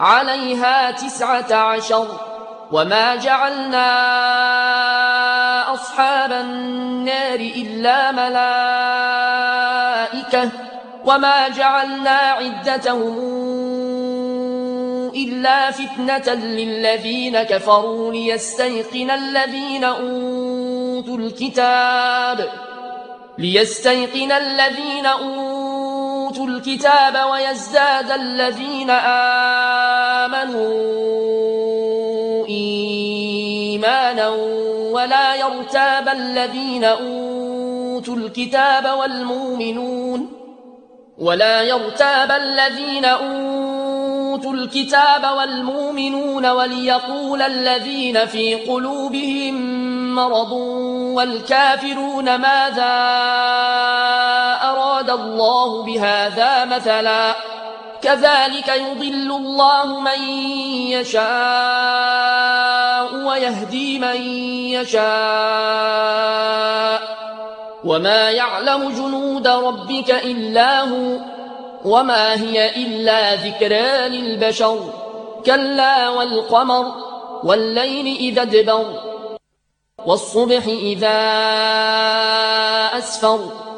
عليها 19 وما جعلنا أصحاب النار إلا ملائكة وما جعلنا عدتهم إلا فتنة للذين كفروا ليستيقن الذين أوتوا الكتاب ويزداد الذين آمنوا إيمانا ولا يرتاب الذين أوتوا الكتاب والمؤمنون وليقول الذين في قلوبهم مرض والكافرون ماذا أراد الله بهذا مثلا كذلك يضل الله من يشاء ويهدي من يشاء وما يعلم جنود ربك إلا هو وما هي إلا ذكرى للبشر كلا والقمر والليل إذا ادبر والصبح إذا أسفر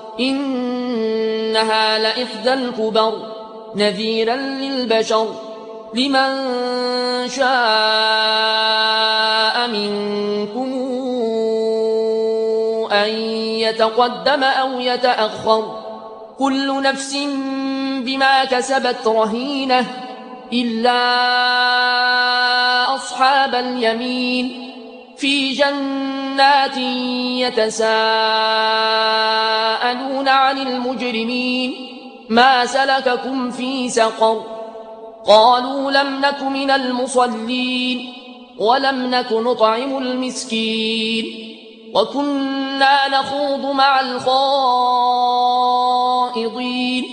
إنها لإحدى الكبر نذيرا للبشر لمن شاء منكم أن يتقدم أو يتأخر كل نفس بما كسبت رهينة إلا أصحاب اليمين في جنات يتساءلون عن المجرمين ما سلككم في سقر قالوا لم نك من المصلين ولم نك نطعم المسكين وكنا نخوض مع الخائضين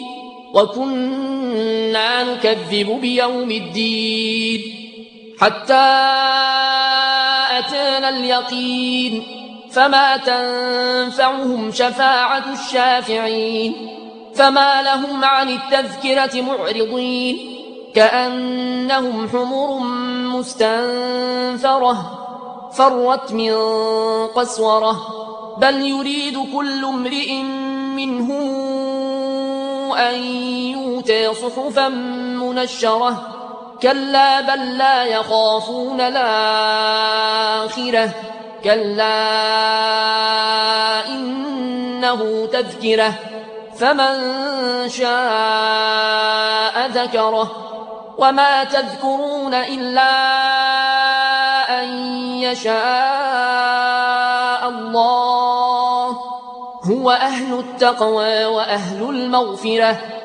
وكنا نكذب بيوم الدين حتى أتانا اليقين فما تنفعهم شفاعة الشافعين فما لهم عن التذكرة معرضين كأنهم حمر مستنفرة فرت من قسورة بل يريد كل امرئ منهم أن يؤتى صحفا منشرة كلا بل لا يخافون الآخرة كلا إنه تذكرة فمن شاء ذكره وما تذكرون إلا أن يشاء الله هو أهل التقوى وأهل المغفرة